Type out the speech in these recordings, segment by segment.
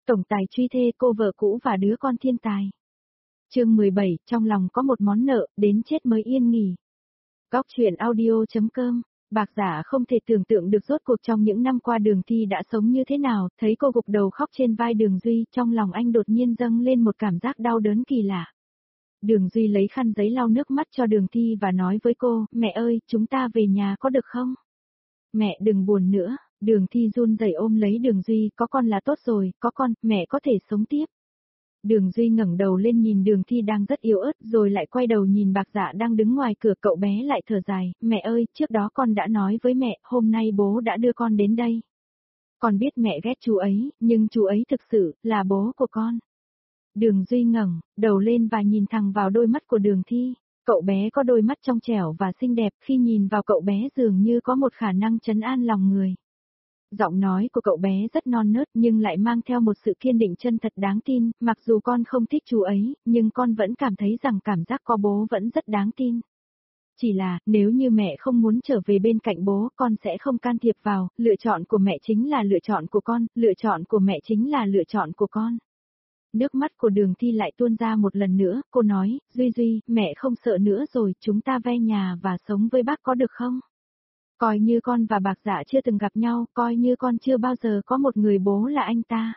Tổng tài truy thê cô vợ cũ và đứa con thiên tài. Chương 17, trong lòng có một món nợ, đến chết mới yên nghỉ. Góc truyện audio.com. Bạc Giả không thể tưởng tượng được rốt cuộc trong những năm qua Đường Thi đã sống như thế nào, thấy cô gục đầu khóc trên vai Đường Duy, trong lòng anh đột nhiên dâng lên một cảm giác đau đớn kỳ lạ. Đường Duy lấy khăn giấy lau nước mắt cho Đường Thi và nói với cô, mẹ ơi, chúng ta về nhà có được không? Mẹ đừng buồn nữa. Đường Thi run rẩy ôm lấy Đường Duy, có con là tốt rồi, có con, mẹ có thể sống tiếp. Đường Duy ngẩng đầu lên nhìn Đường Thi đang rất yếu ớt, rồi lại quay đầu nhìn Bạc Dạ đang đứng ngoài cửa, cậu bé lại thở dài, mẹ ơi, trước đó con đã nói với mẹ, hôm nay bố đã đưa con đến đây. Con biết mẹ ghét chú ấy, nhưng chú ấy thực sự là bố của con. Đường Duy ngẩng đầu lên và nhìn thẳng vào đôi mắt của Đường Thi. Cậu bé có đôi mắt trong trẻo và xinh đẹp, khi nhìn vào cậu bé dường như có một khả năng trấn an lòng người. Giọng nói của cậu bé rất non nớt nhưng lại mang theo một sự kiên định chân thật đáng tin, mặc dù con không thích chú ấy, nhưng con vẫn cảm thấy rằng cảm giác có bố vẫn rất đáng tin. Chỉ là, nếu như mẹ không muốn trở về bên cạnh bố, con sẽ không can thiệp vào, lựa chọn của mẹ chính là lựa chọn của con, lựa chọn của mẹ chính là lựa chọn của con. Nước mắt của Đường Thi lại tuôn ra một lần nữa, cô nói, Duy, mẹ không sợ nữa rồi, chúng ta ve nhà và sống với bác có được không? Coi như con và Bạc Dạ chưa từng gặp nhau, coi như con chưa bao giờ có một người bố là anh ta.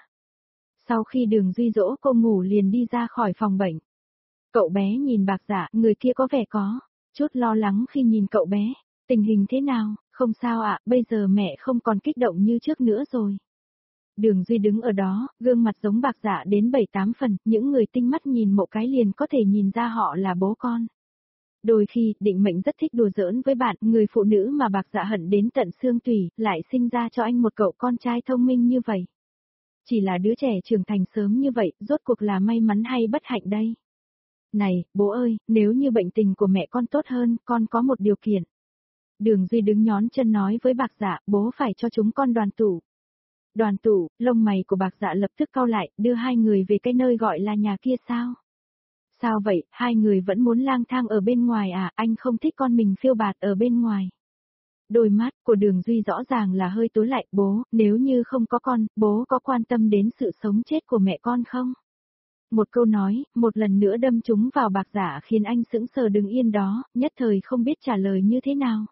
Sau khi Đường Duy dỗ cô ngủ liền đi ra khỏi phòng bệnh. Cậu bé nhìn Bạc Dạ, người kia có vẻ có chút lo lắng khi nhìn cậu bé. Tình hình thế nào? Không sao ạ, bây giờ mẹ không còn kích động như trước nữa rồi. Đường Duy đứng ở đó, gương mặt giống Bạc Dạ đến 7-8 phần, những người tinh mắt nhìn một cái liền có thể nhìn ra họ là bố con. Đôi khi, định mệnh rất thích đùa giỡn với bạn, người phụ nữ mà Bạc Dạ hận đến tận xương tủy, lại sinh ra cho anh một cậu con trai thông minh như vậy. Chỉ là đứa trẻ trưởng thành sớm như vậy, rốt cuộc là may mắn hay bất hạnh đây? Này, bố ơi, nếu như bệnh tình của mẹ con tốt hơn, con có một điều kiện. Đường Duy đứng nhón chân nói với Bạc Dạ, bố phải cho chúng con đoàn tụ. Đoàn tụ, lông mày của Bạc Dạ lập tức cau lại, đưa hai người về cái nơi gọi là nhà kia sao? Sao vậy, hai người vẫn muốn lang thang ở bên ngoài à, anh không thích con mình phiêu bạt ở bên ngoài. Đôi mắt của Đường Duy rõ ràng là hơi tối lại, bố, nếu như không có con, bố có quan tâm đến sự sống chết của mẹ con không? Một câu nói, một lần nữa đâm trúng vào Bạc Dạ khiến anh sững sờ đứng yên đó, nhất thời không biết trả lời như thế nào.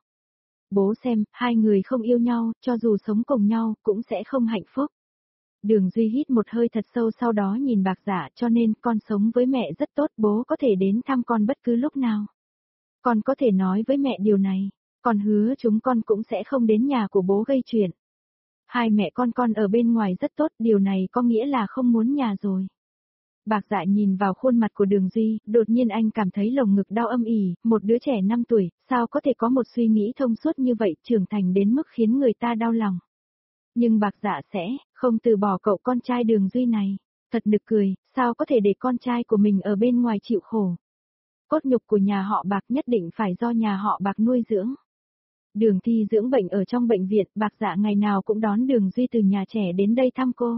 Bố xem, hai người không yêu nhau, cho dù sống cùng nhau, cũng sẽ không hạnh phúc. Đường Duy hít một hơi thật sâu sau đó nhìn Bạc Dạ, cho nên con sống với mẹ rất tốt, bố có thể đến thăm con bất cứ lúc nào. Con có thể nói với mẹ điều này, con hứa chúng con cũng sẽ không đến nhà của bố gây chuyện. Hai mẹ con ở bên ngoài rất tốt, điều này có nghĩa là không muốn nhà rồi. Bạc Dạ nhìn vào khuôn mặt của Đường Duy, đột nhiên anh cảm thấy lồng ngực đau âm ỉ, một đứa trẻ 5 tuổi, sao có thể có một suy nghĩ thông suốt như vậy, trưởng thành đến mức khiến người ta đau lòng. Nhưng Bạc Dạ sẽ không từ bỏ cậu con trai Đường Duy này. Thật nực cười, sao có thể để con trai của mình ở bên ngoài chịu khổ. Cốt nhục của nhà họ Bạc nhất định phải do nhà họ Bạc nuôi dưỡng. Đường Thi dưỡng bệnh ở trong bệnh viện, Bạc Dạ ngày nào cũng đón Đường Duy từ nhà trẻ đến đây thăm cô.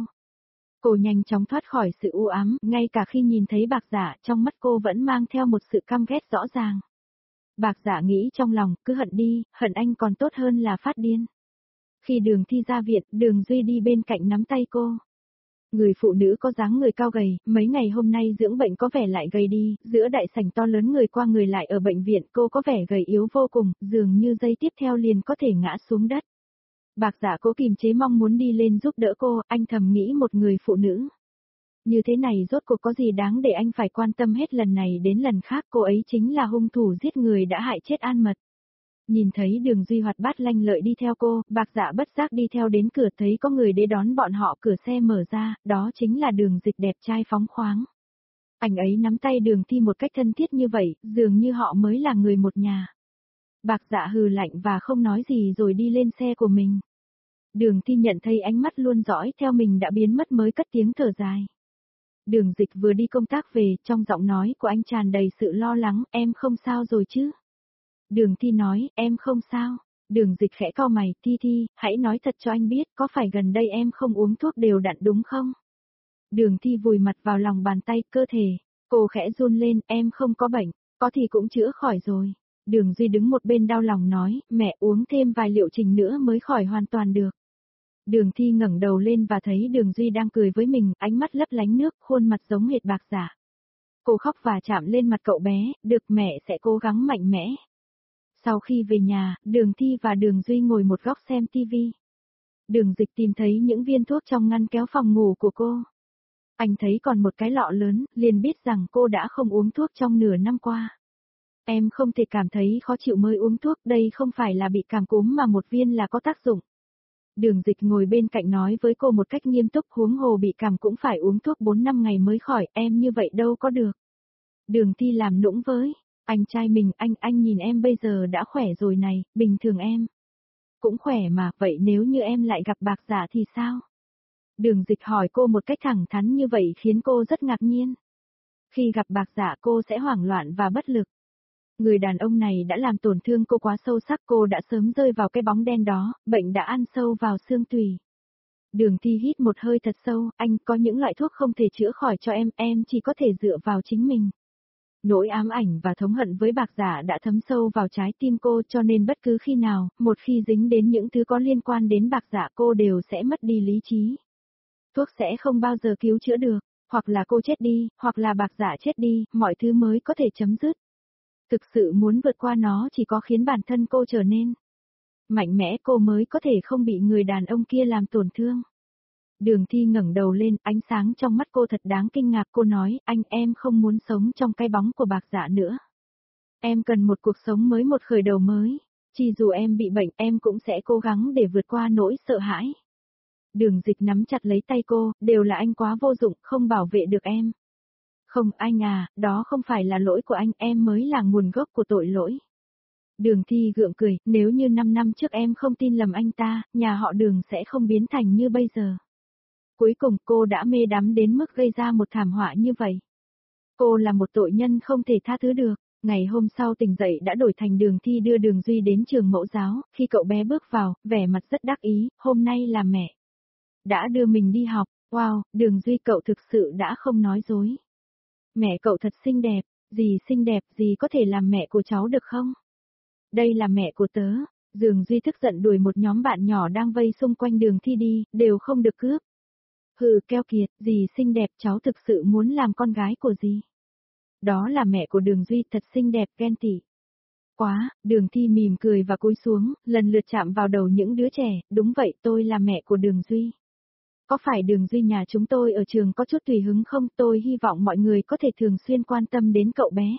Cô nhanh chóng thoát khỏi sự u ám, ngay cả khi nhìn thấy Bạc Dạ, trong mắt cô vẫn mang theo một sự căm ghét rõ ràng. Bạc Dạ nghĩ trong lòng, cứ hận đi, hận anh còn tốt hơn là phát điên. Khi Đường Thi ra viện, Đường Duy đi bên cạnh nắm tay cô. Người phụ nữ có dáng người cao gầy, mấy ngày hôm nay dưỡng bệnh có vẻ lại gầy đi, giữa đại sảnh to lớn người qua người lại ở bệnh viện, cô có vẻ gầy yếu vô cùng, dường như giây tiếp theo liền có thể ngã xuống đất. Bạc Dạ cố kiềm chế mong muốn đi lên giúp đỡ cô, anh thầm nghĩ một người phụ nữ. Như thế này rốt cuộc có gì đáng để anh phải quan tâm hết lần này đến lần khác, cô ấy chính là hung thủ giết người đã hại chết An Mật. Nhìn thấy Đường Duy hoạt bát lanh lợi đi theo cô, Bạc Dạ bất giác đi theo đến cửa thấy có người đến đón bọn họ, cửa xe mở ra, đó chính là Đường Dịch đẹp trai phóng khoáng. Anh ấy nắm tay Đường Thi một cách thân thiết như vậy, dường như họ mới là người một nhà. Bạc Dạ hừ lạnh và không nói gì rồi đi lên xe của mình. Đường Thi nhận thấy ánh mắt luôn dõi theo mình đã biến mất mới cất tiếng thở dài. Đường Dịch vừa đi công tác về, trong giọng nói của anh tràn đầy sự lo lắng, em không sao rồi chứ? Đường Thi nói, em không sao. Đường Dịch khẽ cau mày, Thi, hãy nói thật cho anh biết, có phải gần đây em không uống thuốc đều đặn đúng không? Đường Thi vùi mặt vào lòng bàn tay, cơ thể. Cô khẽ run lên, em không có bệnh, có thì cũng chữa khỏi rồi. Đường Duy đứng một bên đau lòng nói, mẹ uống thêm vài liệu trình nữa mới khỏi hoàn toàn được. Đường Thi ngẩng đầu lên và thấy Đường Duy đang cười với mình, ánh mắt lấp lánh nước, khuôn mặt giống hệt Bạc Giả. Cô khóc và chạm lên mặt cậu bé, được mẹ sẽ cố gắng mạnh mẽ. Sau khi về nhà, Đường Thi và Đường Duy ngồi một góc xem tivi. Đường Dịch tìm thấy những viên thuốc trong ngăn kéo phòng ngủ của cô. Anh thấy còn một cái lọ lớn, liền biết rằng cô đã không uống thuốc trong nửa năm qua. Em không thể cảm thấy khó chịu mới uống thuốc, đây không phải là bị cảm cúm mà một viên là có tác dụng. Đường Dịch ngồi bên cạnh nói với cô một cách nghiêm túc, huống hồ bị cảm cũng phải uống thuốc 4-5 ngày mới khỏi, em như vậy đâu có được. Đường Thi làm nũng với, anh trai mình, anh nhìn em bây giờ đã khỏe rồi này, bình thường em cũng khỏe mà, vậy nếu như em lại gặp Bạc Giả thì sao? Đường Dịch hỏi cô một cách thẳng thắn như vậy khiến cô rất ngạc nhiên. Khi gặp Bạc Giả cô sẽ hoảng loạn và bất lực. Người đàn ông này đã làm tổn thương cô quá sâu sắc, cô đã sớm rơi vào cái bóng đen đó, bệnh đã ăn sâu vào xương tủy. Đường Thi hít một hơi thật sâu, anh có những loại thuốc không thể chữa khỏi cho em chỉ có thể dựa vào chính mình. Nỗi ám ảnh và thống hận với Bạc Giả đã thấm sâu vào trái tim cô, cho nên bất cứ khi nào, một khi dính đến những thứ có liên quan đến Bạc Giả cô đều sẽ mất đi lý trí. Thuốc sẽ không bao giờ cứu chữa được, hoặc là cô chết đi, hoặc là Bạc Giả chết đi, mọi thứ mới có thể chấm dứt. Thực sự muốn vượt qua nó chỉ có khiến bản thân cô trở nên mạnh mẽ, cô mới có thể không bị người đàn ông kia làm tổn thương. Đường Thi ngẩng đầu lên, ánh sáng trong mắt cô thật đáng kinh ngạc, cô nói, em không muốn sống trong cái bóng của Bạc Giả nữa. Em cần một cuộc sống mới, một khởi đầu mới. Chỉ dù em bị bệnh, em cũng sẽ cố gắng để vượt qua nỗi sợ hãi. Đường Dịch nắm chặt lấy tay cô, đều là anh quá vô dụng, không bảo vệ được em. Không, anh à, đó không phải là lỗi của anh, em mới là nguồn gốc của tội lỗi. Đường Thi gượng cười, nếu như 5 năm trước em không tin lầm anh ta, nhà họ Đường sẽ không biến thành như bây giờ. Cuối cùng cô đã mê đắm đến mức gây ra một thảm họa như vậy. Cô là một tội nhân không thể tha thứ được. Ngày hôm sau tỉnh dậy đã đổi thành Đường Thi đưa Đường Duy đến trường mẫu giáo, khi cậu bé bước vào, vẻ mặt rất đắc ý, hôm nay là mẹ đã đưa mình đi học, wow, Đường Duy cậu thực sự đã không nói dối. Mẹ cậu thật xinh đẹp, dì có thể làm mẹ của cháu được không? Đây là mẹ của tớ. Đường Duy tức giận đuổi một nhóm bạn nhỏ đang vây xung quanh Đường Thi đi, đều không được cướp. Hừ, keo kiệt, dì xinh đẹp, cháu thực sự muốn làm con gái của dì. Đó là mẹ của Đường Duy, thật xinh đẹp, ghen tị. Quá, Đường Thi mỉm cười và cúi xuống, lần lượt chạm vào đầu những đứa trẻ, đúng vậy, tôi là mẹ của Đường Duy. Có phải Đường Duy nhà chúng tôi ở trường có chút tùy hứng không? Tôi hy vọng mọi người có thể thường xuyên quan tâm đến cậu bé.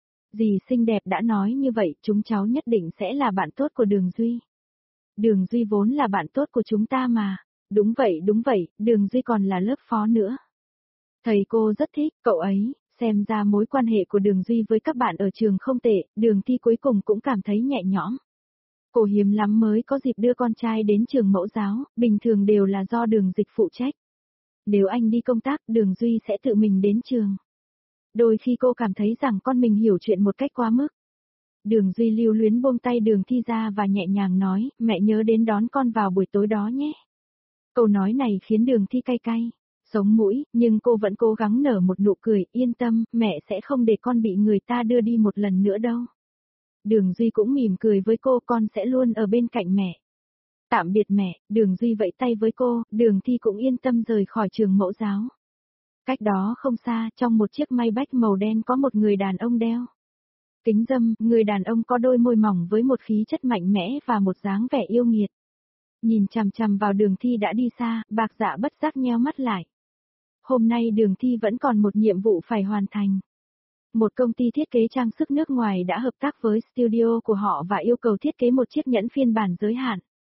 Dì xinh đẹp đã nói như vậy, chúng cháu nhất định sẽ là bạn tốt của Đường Duy. Đường Duy vốn là bạn tốt của chúng ta mà. Đúng vậy, Đường Duy còn là lớp phó nữa. Thầy cô rất thích cậu ấy, xem ra mối quan hệ của Đường Duy với các bạn ở trường không tệ, Đường Thi cuối cùng cũng cảm thấy nhẹ nhõm. Cô hiếm lắm mới có dịp đưa con trai đến trường mẫu giáo, bình thường đều là do Đường Dịch phụ trách. Nếu anh đi công tác, Đường Duy sẽ tự mình đến trường. Đôi khi cô cảm thấy rằng con mình hiểu chuyện một cách quá mức. Đường Duy lưu luyến buông tay Đường Thi ra và nhẹ nhàng nói, mẹ nhớ đến đón con vào buổi tối đó nhé. Câu nói này khiến Đường Thi cay cay, sống mũi, nhưng cô vẫn cố gắng nở một nụ cười, yên tâm, mẹ sẽ không để con bị người ta đưa đi một lần nữa đâu. Đường Duy cũng mỉm cười với cô, con sẽ luôn ở bên cạnh mẹ. Tạm biệt mẹ, Đường Duy vẫy tay với cô, Đường Thi cũng yên tâm rời khỏi trường mẫu giáo. Cách đó không xa, trong một chiếc Maybach màu đen có một người đàn ông đeo kính râm, người đàn ông có đôi môi mỏng với một khí chất mạnh mẽ và một dáng vẻ yêu nghiệt. Nhìn chằm chằm vào Đường Thi đã đi xa, Bạc Dạ bất giác nheo mắt lại. Hôm nay Đường Thi vẫn còn một nhiệm vụ phải hoàn thành. Một công ty thiết kế trang sức nước ngoài đã hợp tác với studio của họ và yêu cầu thiết kế một chiếc nhẫn phiên bản giới hạn.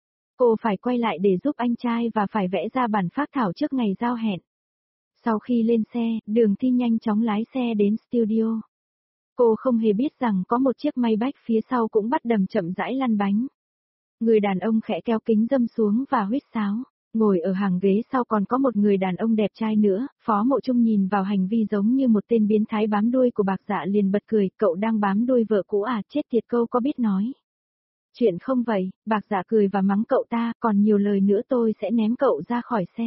Cô phải quay lại để giúp anh trai và phải vẽ ra bản phác thảo trước ngày giao hẹn. Sau khi lên xe, Đường Thi nhanh chóng lái xe đến studio. Cô không hề biết rằng có một chiếc Maybach phía sau cũng bắt đầu chậm rãi lăn bánh. Người đàn ông khẽ kéo kính râm xuống và huýt sáo. Ngồi ở hàng ghế sau còn có một người đàn ông đẹp trai nữa, Phó Mộ Trung nhìn vào hành vi giống như một tên biến thái bám đuôi của Bạc Dạ liền bật cười, cậu đang bám đuôi vợ cũ à, chết tiệt, câu có biết nói chuyện không vậy? Bạc Dạ cười và mắng cậu ta, còn nhiều lời nữa tôi sẽ ném cậu ra khỏi xe.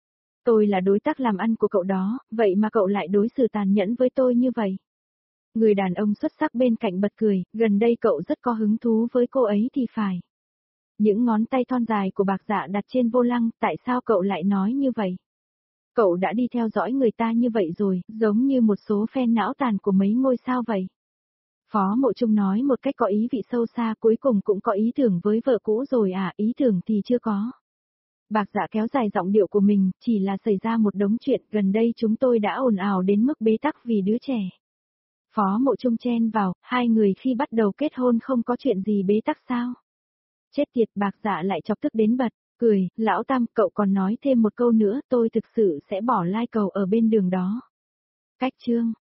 Tôi là đối tác làm ăn của cậu đó, vậy mà cậu lại đối xử tàn nhẫn với tôi như vậy. Người đàn ông xuất sắc bên cạnh bật cười, gần đây cậu rất có hứng thú với cô ấy thì phải. Những ngón tay thon dài của Bạc Dạ đặt trên vô lăng, tại sao cậu lại nói như vậy? Cậu đã đi theo dõi người ta như vậy rồi, giống như một số fan não tàn của mấy ngôi sao vậy. Phó Mộ Trung nói một cách có ý vị sâu xa, cuối cùng cũng có ý tưởng với vợ cũ rồi à, ý tưởng thì chưa có. Bạc Dạ kéo dài giọng điệu của mình, chỉ là xảy ra một đống chuyện, gần đây chúng tôi đã ồn ào đến mức bế tắc vì đứa trẻ. Phó Mộ Trung chen vào, hai người khi bắt đầu kết hôn không có chuyện gì bế tắc sao? Chết tiệt, Bạc Dạ lại chọc tức đến bật, cười, lão Tam, cậu còn nói thêm một câu nữa, tôi thực sự sẽ bỏ lai cầu ở bên đường đó. Cách chương